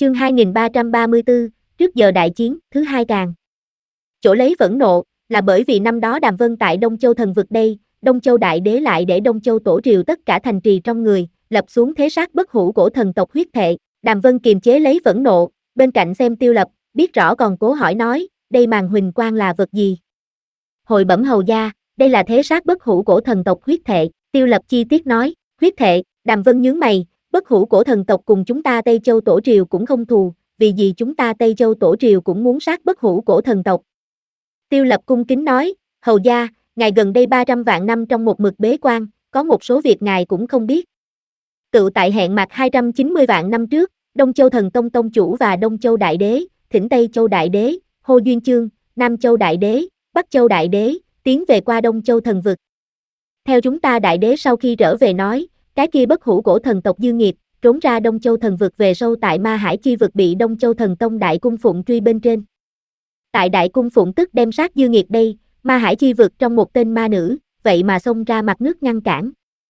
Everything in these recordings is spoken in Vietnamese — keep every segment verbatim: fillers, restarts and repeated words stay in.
Chương hai nghìn ba trăm ba mươi tư, trước giờ đại chiến, thứ hai càng. Chỗ lấy phẫn nộ, là bởi vì năm đó Đàm Vân tại Đông Châu thần vực đây, Đông Châu đại đế lại để Đông Châu tổ triều tất cả thành trì trong người, lập xuống thế sát bất hủ cổ thần tộc huyết thệ. Đàm Vân kiềm chế lấy phẫn nộ, bên cạnh xem Tiêu Lập, biết rõ còn cố hỏi nói, đây màn huỳnh quang là vật gì? Hồi bẩm hầu gia, đây là thế sát bất hủ cổ thần tộc huyết thệ. Tiêu Lập chi tiết nói, huyết thệ. Đàm Vân nhướng mày, bất hủ cổ thần tộc cùng chúng ta Tây Châu tổ triều cũng không thù, vì gì chúng ta Tây Châu tổ triều cũng muốn sát bất hủ cổ thần tộc? Tiêu Lập cung kính nói, hầu gia, ngài gần đây ba trăm vạn năm trong một mực bế quan, có một số việc ngài cũng không biết. Tự tại hẹn mặt hai trăm chín mươi vạn năm trước, Đông Châu thần tông tông chủ và Đông Châu đại đế, thỉnh Tây Châu đại đế, Hô Duyên Chương, Nam Châu đại đế, Bắc Châu đại đế, tiến về qua Đông Châu thần vực. Theo chúng ta đại đế sau khi trở về nói, cái kia bất hủ cổ thần tộc dư nghiệp, trốn ra Đông Châu thần vực về sâu tại Ma Hải chi vực bị Đông Châu thần tông đại cung phụng truy bên trên. Tại đại cung phụng tức đem sát dư nghiệp đây, Ma Hải chi vực trong một tên ma nữ, vậy mà xông ra mặt nước ngăn cản.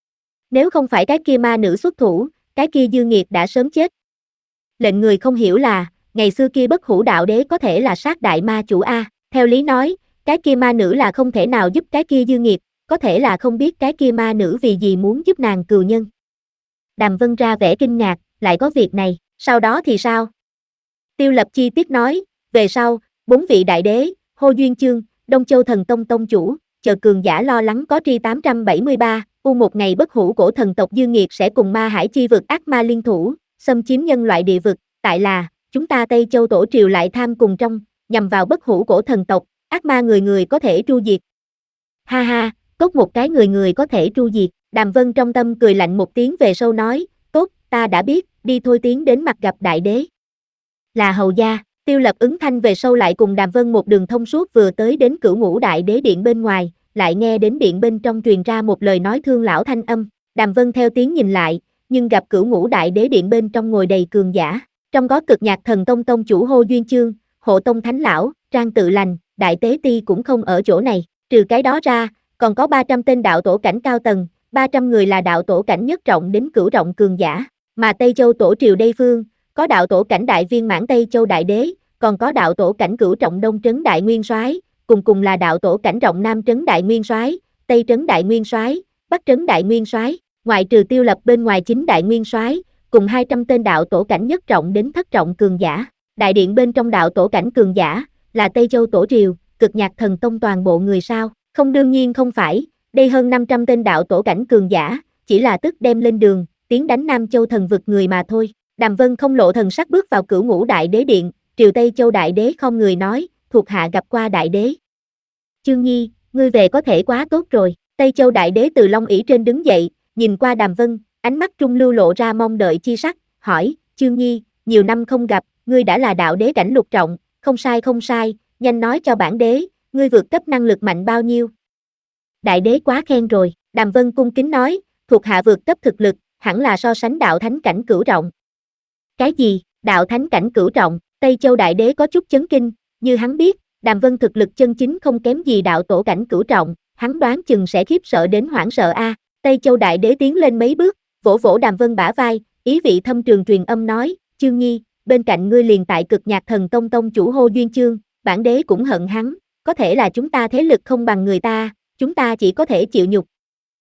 Nếu không phải cái kia ma nữ xuất thủ, cái kia dư nghiệp đã sớm chết. Lệnh người không hiểu là, ngày xưa kia bất hủ đạo đế có thể là sát đại ma chủ A, theo lý nói, cái kia ma nữ là không thể nào giúp cái kia dư nghiệp, có thể là không biết cái kia ma nữ vì gì muốn giúp nàng cừu nhân. Đàm Vân ra vẻ kinh ngạc, lại có việc này, sau đó thì sao? Tiêu Lập chi tiết nói, về sau, bốn vị đại đế, Hô Duyên Chương, Đông Châu thần tông tông chủ, chờ cường giả lo lắng có tri tám trăm bảy mươi ba, u một ngày bất hủ cổ thần tộc dư nghiệt sẽ cùng Ma Hải chi vực ác ma liên thủ, xâm chiếm nhân loại địa vực, tại là, chúng ta Tây Châu tổ triều lại tham cùng trong, nhằm vào bất hủ cổ thần tộc, ác ma người người có thể tru diệt. Ha ha, tốt một cái người người có thể tru diệt, Đàm Vân trong tâm cười lạnh một tiếng về sau nói, tốt, ta đã biết, đi thôi tiến đến mặt gặp đại đế. Là hầu gia, Tiêu Lập ứng thanh về sau lại cùng Đàm Vân một đường thông suốt vừa tới đến Cửu Ngũ đại đế điện bên ngoài, lại nghe đến điện bên trong truyền ra một lời nói thương lão thanh âm, Đàm Vân theo tiếng nhìn lại, nhưng gặp Cửu Ngũ đại đế điện bên trong ngồi đầy cường giả, trong có Cực Nhạc thần tông tông chủ Hô Duyên Chương, Hộ tông thánh lão, Trang Tự Lành, Đại Tế Ti cũng không ở chỗ này, trừ cái đó ra, còn có ba trăm tên đạo tổ cảnh cao tầng, ba trăm người là đạo tổ cảnh nhất trọng đến cửu trọng cường giả, mà Tây Châu tổ triều đây phương, có đạo tổ cảnh đại viên mãn Tây Châu đại đế, còn có đạo tổ cảnh cửu trọng Đông trấn đại nguyên soái, cùng cùng là đạo tổ cảnh rộng Nam trấn đại nguyên soái, Tây trấn đại nguyên soái, Bắc trấn đại nguyên soái, ngoại trừ Tiêu Lập bên ngoài chính đại nguyên soái, cùng hai trăm tên đạo tổ cảnh nhất trọng đến thất trọng cường giả. Đại điện bên trong đạo tổ cảnh cường giả, là Tây Châu tổ triều, Cực Nhạc thần tông toàn bộ người sao? Không, đương nhiên không phải, đây hơn năm trăm tên đạo tổ cảnh cường giả, chỉ là tức đem lên đường, tiến đánh Nam Châu thần vực người mà thôi. Đàm Vân không lộ thần sắc bước vào Cửu Ngũ đại đế điện, triều Tây Châu đại đế không người nói, thuộc hạ gặp qua đại đế. Chương Nhi, ngươi về có thể quá tốt rồi. Tây Châu đại đế từ long ỷ trên đứng dậy, nhìn qua Đàm Vân, ánh mắt trung lưu lộ ra mong đợi chi sắc, hỏi, Chương Nhi, nhiều năm không gặp, ngươi đã là đạo đế cảnh lục trọng, không sai không sai, nhanh nói cho bản đế, ngươi vượt cấp năng lực mạnh bao nhiêu? Đại đế quá khen rồi, Đàm Vân cung kính nói, thuộc hạ vượt cấp thực lực, hẳn là so sánh đạo thánh cảnh cửu trọng. Cái gì, đạo thánh cảnh cửu trọng? Tây Châu đại đế có chút chấn kinh, như hắn biết, Đàm Vân thực lực chân chính không kém gì đạo tổ cảnh cửu trọng, hắn đoán chừng sẽ khiếp sợ đến hoảng sợ a. Tây Châu đại đế tiến lên mấy bước, vỗ vỗ Đàm Vân bả vai, ý vị thâm trường truyền âm nói, Chương Nhi, bên cạnh ngươi liền tại Cực Nhạc thần tông tông chủ Hô Duyên Chương, bản đế cũng hận hắn, có thể là chúng ta thế lực không bằng người ta, chúng ta chỉ có thể chịu nhục.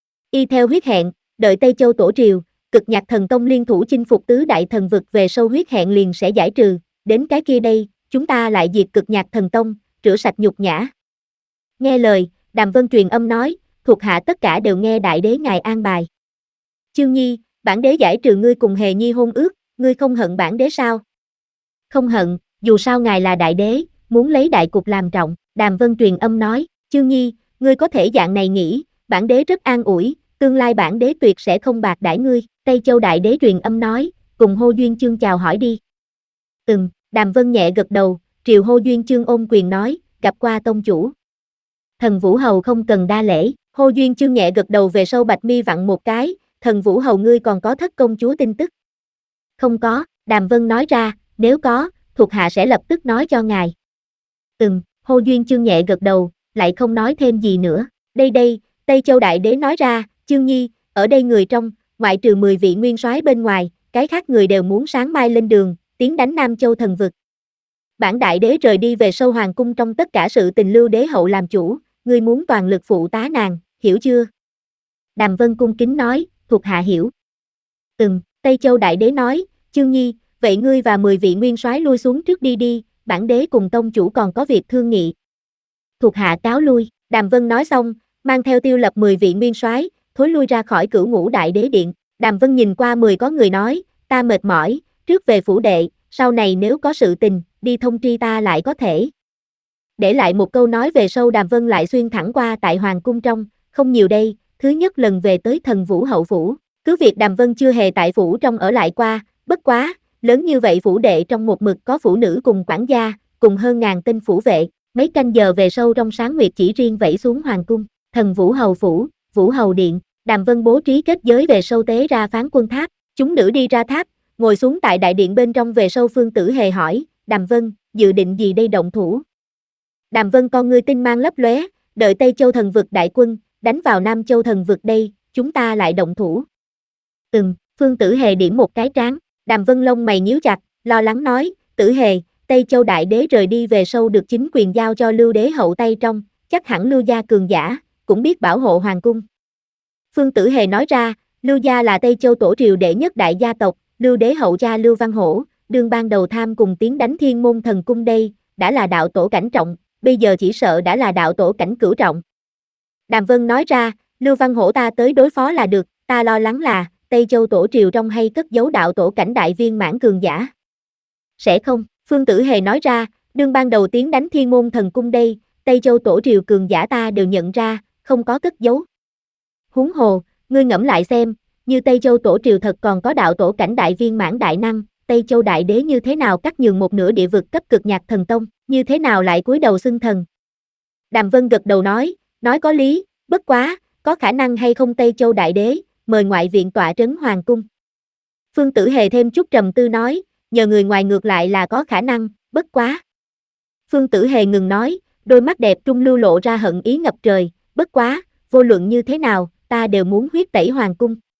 Y theo huyết hẹn, đợi Tây Châu tổ triều, Cực Nhạc thần tông liên thủ chinh phục tứ đại thần vực về sâu huyết hẹn liền sẽ giải trừ, đến cái kia đây, chúng ta lại diệt Cực Nhạc thần tông, rửa sạch nhục nhã. Nghe lời, Đàm Vân truyền âm nói, thuộc hạ tất cả đều nghe đại đế ngài an bài. Chương Nhi, bản đế giải trừ ngươi cùng Hề Nhi hôn ước, ngươi không hận bản đế sao? Không hận, dù sao ngài là đại đế, muốn lấy đại cục làm trọng, Đàm Vân truyền âm nói, Chương Nhi, ngươi có thể dạng này nghĩ, bản đế rất an ủi, tương lai bản đế tuyệt sẽ không bạc đãi ngươi, Tây Châu đại đế truyền âm nói, cùng Hô Duyên Chương chào hỏi đi. Ừm, Đàm Vân nhẹ gật đầu, triều Hô Duyên Chương ôm quyền nói, gặp qua tông chủ. Thần Vũ Hầu không cần đa lễ, Hô Duyên Chương nhẹ gật đầu về sau bạch mi vặn một cái, Thần Vũ Hầu ngươi còn có thất công chúa tin tức? Không có, Đàm Vân nói ra, nếu có, thuộc hạ sẽ lập tức nói cho ngài. Ừm, Hô Duyên Chương nhẹ gật đầu, lại không nói thêm gì nữa. Đây đây, Tây Châu đại đế nói ra, Chương Nhi, ở đây người trong, ngoại trừ mười vị nguyên soái bên ngoài, cái khác người đều muốn sáng mai lên đường, tiến đánh Nam Châu thần vực. Bản đại đế rời đi về sâu hoàng cung trong tất cả sự tình Lưu Đế hậu làm chủ, ngươi muốn toàn lực phụ tá nàng, hiểu chưa? Đàm Vân cung kính nói, thuộc hạ hiểu. Ừm, Tây Châu đại đế nói, Chương Nhi, vậy ngươi và mười vị nguyên soái lui xuống trước đi đi, bản đế cùng tông chủ còn có việc thương nghị. Thuộc hạ cáo lui, Đàm Vân nói xong, mang theo Tiêu Lập mười vị nguyên soái, thối lui ra khỏi Cửu Ngũ Đại Đế điện. Đàm Vân nhìn qua mười có người nói, ta mệt mỏi, trước về phủ đệ, sau này nếu có sự tình, đi thông tri ta lại có thể. Để lại một câu nói về sau Đàm Vân lại xuyên thẳng qua tại hoàng cung trong, không nhiều đây, thứ nhất lần về tới Thần Vũ hậu phủ, cứ việc Đàm Vân chưa hề tại phủ trong ở lại qua, bất quá, lớn như vậy phủ đệ trong một mực có phụ nữ cùng quản gia, cùng hơn ngàn tên phủ vệ, mấy canh giờ về sâu trong sáng nguyệt chỉ riêng vẫy xuống hoàng cung, Thần Vũ hầu phủ, Vũ hầu điện, Đàm Vân bố trí kết giới về sâu tế ra phán quân tháp, chúng nữ đi ra tháp, ngồi xuống tại đại điện bên trong về sâu Phương Tử Hề hỏi, Đàm Vân, dự định gì đây động thủ? Đàm Vân con ngươi tinh mang lấp lóe, đợi Tây Châu thần vực đại quân, đánh vào Nam Châu thần vực đây, chúng ta lại động thủ. Ừm, Phương Tử Hề điểm một cái trán, Đàm Vân lông mày nhíu chặt, lo lắng nói, Tử Hề, Tây Châu đại đế rời đi về sâu được chính quyền giao cho Lưu Đế hậu tay trong, chắc hẳn Lưu gia cường giả, cũng biết bảo hộ hoàng cung. Phương Tử Hề nói ra, Lưu gia là Tây Châu tổ triều đệ nhất đại gia tộc, Lưu Đế hậu gia Lưu Văn Hổ, đương ban đầu tham cùng tiến đánh Thiên Môn thần cung đây, đã là đạo tổ cảnh trọng, bây giờ chỉ sợ đã là đạo tổ cảnh cửu trọng. Đàm Vân nói ra, Lưu Văn Hổ ta tới đối phó là được, ta lo lắng là, Tây Châu tổ triều trong hay cất giấu đạo tổ cảnh đại viên mãn cường giả. Sẽ không, Phương Tử Hề nói ra, đương ban đầu tiến đánh Thiên Môn thần cung đây, Tây Châu tổ triều cường giả ta đều nhận ra, không có cất giấu. Huống hồ, ngươi ngẫm lại xem, như Tây Châu tổ triều thật còn có đạo tổ cảnh đại viên mãn đại năng, Tây Châu đại đế như thế nào cắt nhường một nửa địa vực cấp cực nhạc thần tông, như thế nào lại cúi đầu xưng thần. Đàm Vân gật đầu nói, nói có lý, bất quá, có khả năng hay không Tây Châu đại đế, mời ngoại viện tọa trấn hoàng cung. Phương Tử Hề thêm chút trầm tư nói, nhờ người ngoài ngược lại là có khả năng, bất quá. Phương Tử Hề ngừng nói, đôi mắt đẹp trung lưu lộ ra hận ý ngập trời, bất quá, vô luận như thế nào, ta đều muốn huyết tẩy hoàng cung.